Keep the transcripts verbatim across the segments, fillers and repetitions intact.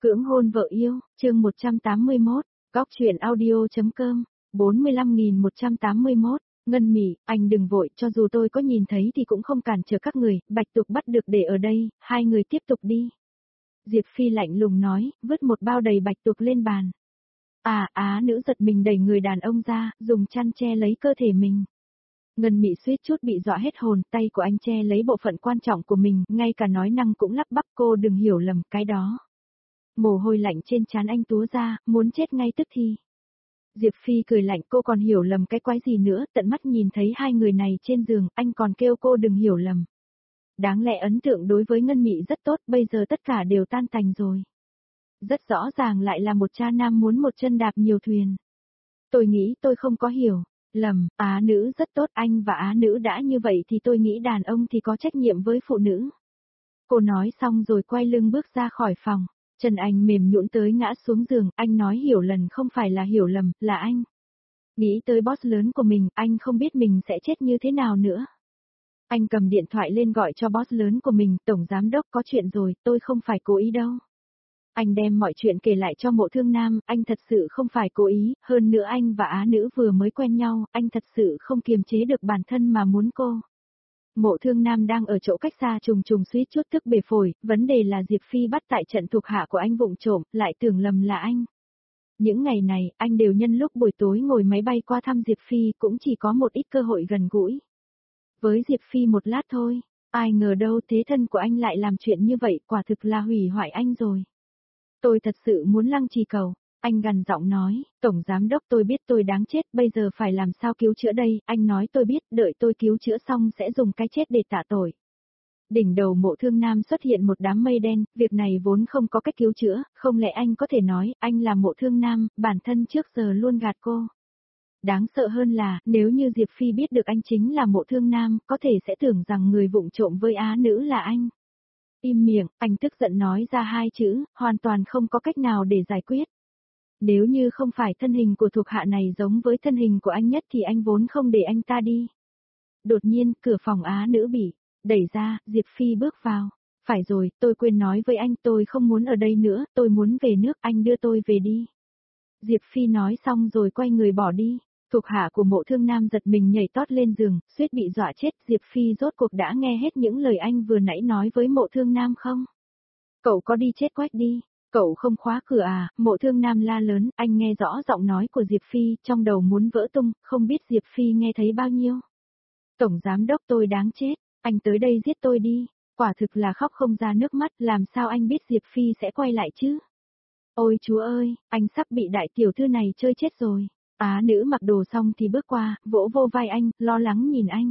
Cưỡng hôn vợ yêu, chương một trăm tám mươi mốt, góc truyện audio.com, bốn mươi lăm nghìn một trăm tám mươi mốt, Ngân Mị, anh đừng vội, cho dù tôi có nhìn thấy thì cũng không cản trở các người, Bạch Tuộc bắt được để ở đây, hai người tiếp tục đi. Diệp Phi lạnh lùng nói, vứt một bao đầy Bạch Tuộc lên bàn. À, Á nữ giật mình đẩy người đàn ông ra, dùng chăn che lấy cơ thể mình. Ngân Mị suýt chút bị dọa hết hồn, tay của anh che lấy bộ phận quan trọng của mình, ngay cả nói năng cũng lắp bắp, cô đừng hiểu lầm, cái đó. Mồ hôi lạnh trên trán anh túa ra, muốn chết ngay tức thì. Diệp Phi cười lạnh, cô còn hiểu lầm cái quái gì nữa, tận mắt nhìn thấy hai người này trên giường, anh còn kêu cô đừng hiểu lầm. Đáng lẽ ấn tượng đối với Ngân Mị rất tốt, bây giờ tất cả đều tan tành rồi. Rất rõ ràng lại là một cha nam muốn một chân đạp nhiều thuyền. Tôi nghĩ tôi không có hiểu lầm, Á nữ rất tốt, anh và Á nữ đã như vậy thì tôi nghĩ đàn ông thì có trách nhiệm với phụ nữ. Cô nói xong rồi quay lưng bước ra khỏi phòng. Chân anh mềm nhũn tới ngã xuống giường, anh nói hiểu lầm không phải là hiểu lầm, là anh. Nghĩ tới boss lớn của mình, anh không biết mình sẽ chết như thế nào nữa. Anh cầm điện thoại lên gọi cho boss lớn của mình, tổng giám đốc có chuyện rồi, tôi không phải cố ý đâu. Anh đem mọi chuyện kể lại cho Mộ Thương Nam, anh thật sự không phải cố ý, hơn nữa anh và Á nữ vừa mới quen nhau, anh thật sự không kiềm chế được bản thân mà muốn cô. Mộ Thương Nam đang ở chỗ cách xa trùng trùng suýt chút tức bể phổi, vấn đề là Diệp Phi bắt tại trận thuộc hạ của anh vụng trộm, lại tưởng lầm là anh. Những ngày này, anh đều nhân lúc buổi tối ngồi máy bay qua thăm Diệp Phi cũng chỉ có một ít cơ hội gần gũi. Với Diệp Phi một lát thôi, ai ngờ đâu thế thân của anh lại làm chuyện như vậy, quả thực là hủy hoại anh rồi. Tôi thật sự muốn lăng trì cầu. Anh gằn giọng nói, tổng giám đốc tôi biết tôi đáng chết, bây giờ phải làm sao cứu chữa đây, anh nói tôi biết, đợi tôi cứu chữa xong sẽ dùng cái chết để tạ tội. Đỉnh đầu Mộ Thương Nam xuất hiện một đám mây đen, việc này vốn không có cách cứu chữa, không lẽ anh có thể nói, anh là Mộ Thương Nam, bản thân trước giờ luôn gạt cô. Đáng sợ hơn là, nếu như Diệp Phi biết được anh chính là Mộ Thương Nam, có thể sẽ tưởng rằng người vụng trộm với Á nữ là anh. Im miệng, anh tức giận nói ra hai chữ, hoàn toàn không có cách nào để giải quyết. Nếu như không phải thân hình của thuộc hạ này giống với thân hình của anh nhất thì anh vốn không để anh ta đi. Đột nhiên, cửa phòng Á nữ bị đẩy ra, Diệp Phi bước vào. Phải rồi, tôi quên nói với anh, tôi không muốn ở đây nữa, tôi muốn về nước, anh đưa tôi về đi. Diệp Phi nói xong rồi quay người bỏ đi. Thuộc hạ của Mộ Thương Nam giật mình nhảy tót lên giường, suýt bị dọa chết. Diệp Phi rốt cuộc đã nghe hết những lời anh vừa nãy nói với Mộ Thương Nam không? Cậu có đi chết quách đi. Cậu không khóa cửa à, Mộ Thương Nam la lớn, anh nghe rõ giọng nói của Diệp Phi, trong đầu muốn vỡ tung, không biết Diệp Phi nghe thấy bao nhiêu. Tổng giám đốc tôi đáng chết, anh tới đây giết tôi đi, quả thực là khóc không ra nước mắt, làm sao anh biết Diệp Phi sẽ quay lại chứ? Ôi chúa ơi, anh sắp bị đại tiểu thư này chơi chết rồi. Á nữ mặc đồ xong thì bước qua, vỗ vô vai anh, lo lắng nhìn anh.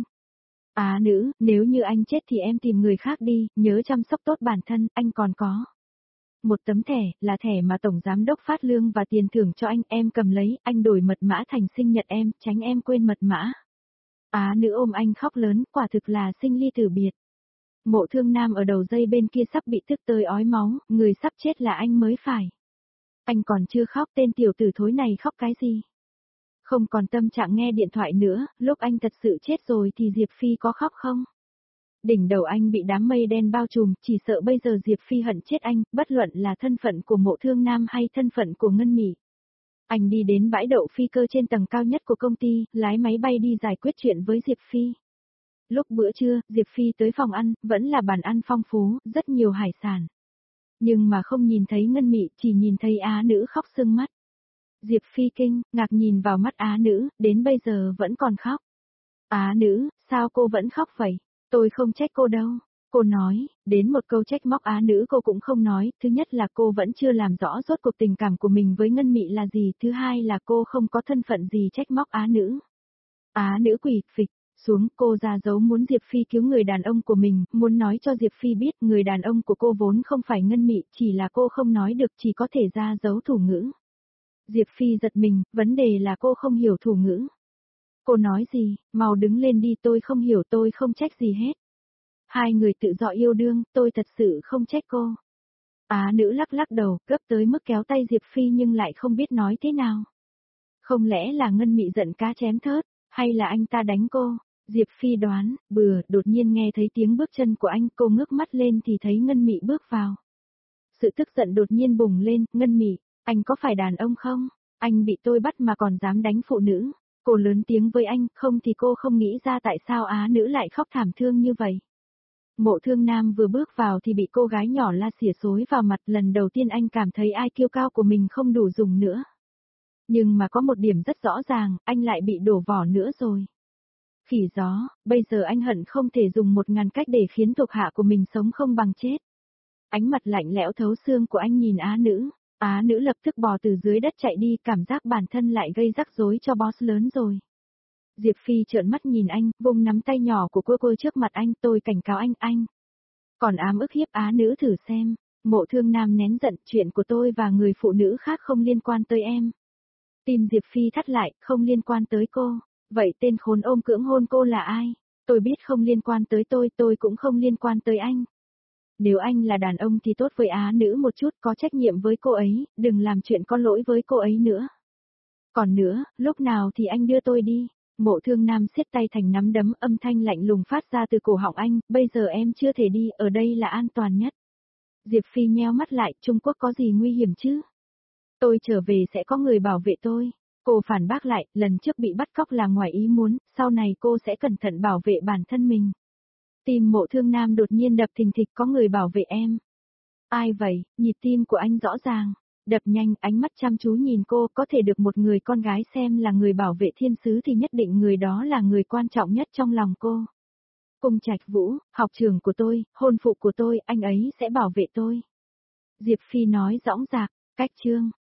Á nữ, nếu như anh chết thì em tìm người khác đi, nhớ chăm sóc tốt bản thân, anh còn có. Một tấm thẻ, là thẻ mà tổng giám đốc phát lương và tiền thưởng cho anh, em cầm lấy, anh đổi mật mã thành sinh nhật em, tránh em quên mật mã. Á nữ ôm anh khóc lớn, quả thực là sinh ly tử biệt. Mộ Thương Nam ở đầu dây bên kia sắp bị tức tới ói máu, người sắp chết là anh mới phải. Anh còn chưa khóc, tên tiểu tử thối này khóc cái gì? Không còn tâm trạng nghe điện thoại nữa, lúc anh thật sự chết rồi thì Diệp Phi có khóc không? Đỉnh đầu anh bị đám mây đen bao trùm, chỉ sợ bây giờ Diệp Phi hận chết anh, bất luận là thân phận của Mộ Thương Nam hay thân phận của Ngân Mị. Anh đi đến bãi đậu phi cơ trên tầng cao nhất của công ty, lái máy bay đi giải quyết chuyện với Diệp Phi. Lúc bữa trưa, Diệp Phi tới phòng ăn, vẫn là bàn ăn phong phú, rất nhiều hải sản. Nhưng mà không nhìn thấy Ngân Mị, chỉ nhìn thấy Á nữ khóc sưng mắt. Diệp Phi kinh, ngạc nhìn vào mắt Á nữ, đến bây giờ vẫn còn khóc. Á nữ, sao cô vẫn khóc vậy? Tôi không trách cô đâu. Cô nói, đến một câu trách móc Á nữ cô cũng không nói, thứ nhất là cô vẫn chưa làm rõ rốt cuộc tình cảm của mình với Ngân Mị là gì, thứ hai là cô không có thân phận gì trách móc Á nữ. Á nữ quỳ, phịch, xuống, cô ra dấu muốn Diệp Phi cứu người đàn ông của mình, muốn nói cho Diệp Phi biết người đàn ông của cô vốn không phải Ngân Mị, chỉ là cô không nói được, chỉ có thể ra dấu thủ ngữ. Diệp Phi giật mình, vấn đề là cô không hiểu thủ ngữ. Cô nói gì, mau đứng lên đi, tôi không hiểu, tôi không trách gì hết. Hai người tự do yêu đương, tôi thật sự không trách cô. Á nữ lắc lắc đầu, gấp tới mức kéo tay Diệp Phi nhưng lại không biết nói thế nào. Không lẽ là Ngân Mị giận cá chém thớt, hay là anh ta đánh cô? Diệp Phi đoán, bừa, đột nhiên nghe thấy tiếng bước chân của anh, cô ngước mắt lên thì thấy Ngân Mị bước vào. sự tức giận đột nhiên bùng lên, Ngân Mị, anh có phải đàn ông không? Anh bị tôi bắt mà còn dám đánh phụ nữ. Cô lớn tiếng với anh, không thì cô không nghĩ ra tại sao á nữ lại khóc thảm thương như vậy. Mộ Thương Nam vừa bước vào thì bị cô gái nhỏ la xỉa xối vào mặt, lần đầu tiên anh cảm thấy ai kiêu cao của mình không đủ dùng nữa. Nhưng mà có một điểm rất rõ ràng, anh lại bị đổ vỏ nữa rồi. Khỉ gió, bây giờ anh hận không thể dùng một ngàn cách để khiến thuộc hạ của mình sống không bằng chết. Ánh mặt lạnh lẽo thấu xương của anh nhìn á nữ, á nữ lập tức bò từ dưới đất chạy đi, cảm giác bản thân lại gây rắc rối cho boss lớn rồi. Diệp Phi trợn mắt nhìn anh, vùng nắm tay nhỏ của cô cô trước mặt anh, tôi cảnh cáo anh, anh. Còn ám ức hiếp á nữ thử xem. Mộ Thương Nam nén giận, chuyện của tôi và người phụ nữ khác không liên quan tới em. Tim Diệp Phi thắt lại, không liên quan tới cô. Vậy tên khốn ôm cưỡng hôn cô là ai? Tôi biết không liên quan tới tôi, tôi cũng không liên quan tới anh. Nếu anh là đàn ông thì tốt với á nữ một chút, có trách nhiệm với cô ấy, đừng làm chuyện có lỗi với cô ấy nữa. Còn nữa, lúc nào thì anh đưa tôi đi? Mộ Thương Nam siết tay thành nắm đấm, âm thanh lạnh lùng phát ra từ cổ họng anh, bây giờ em chưa thể đi, ở đây là an toàn nhất. Diệp Phi nheo mắt lại, Trung Quốc có gì nguy hiểm chứ? Tôi trở về sẽ có người bảo vệ tôi. Cô phản bác lại, lần trước bị bắt cóc là ngoài ý muốn, sau này cô sẽ cẩn thận bảo vệ bản thân mình. Tim Mộ Thương Nam đột nhiên đập thình thịch, có người bảo vệ em. Ai vậy? Nhịp tim của anh rõ ràng. Đập nhanh, ánh mắt chăm chú nhìn cô, có thể được một người con gái xem là người bảo vệ thiên sứ thì nhất định người đó là người quan trọng nhất trong lòng cô. Cung Trạch Vũ, học trường của tôi, hôn phụ của tôi, anh ấy sẽ bảo vệ tôi. Diệp Phi nói dõng dạc, cách chương.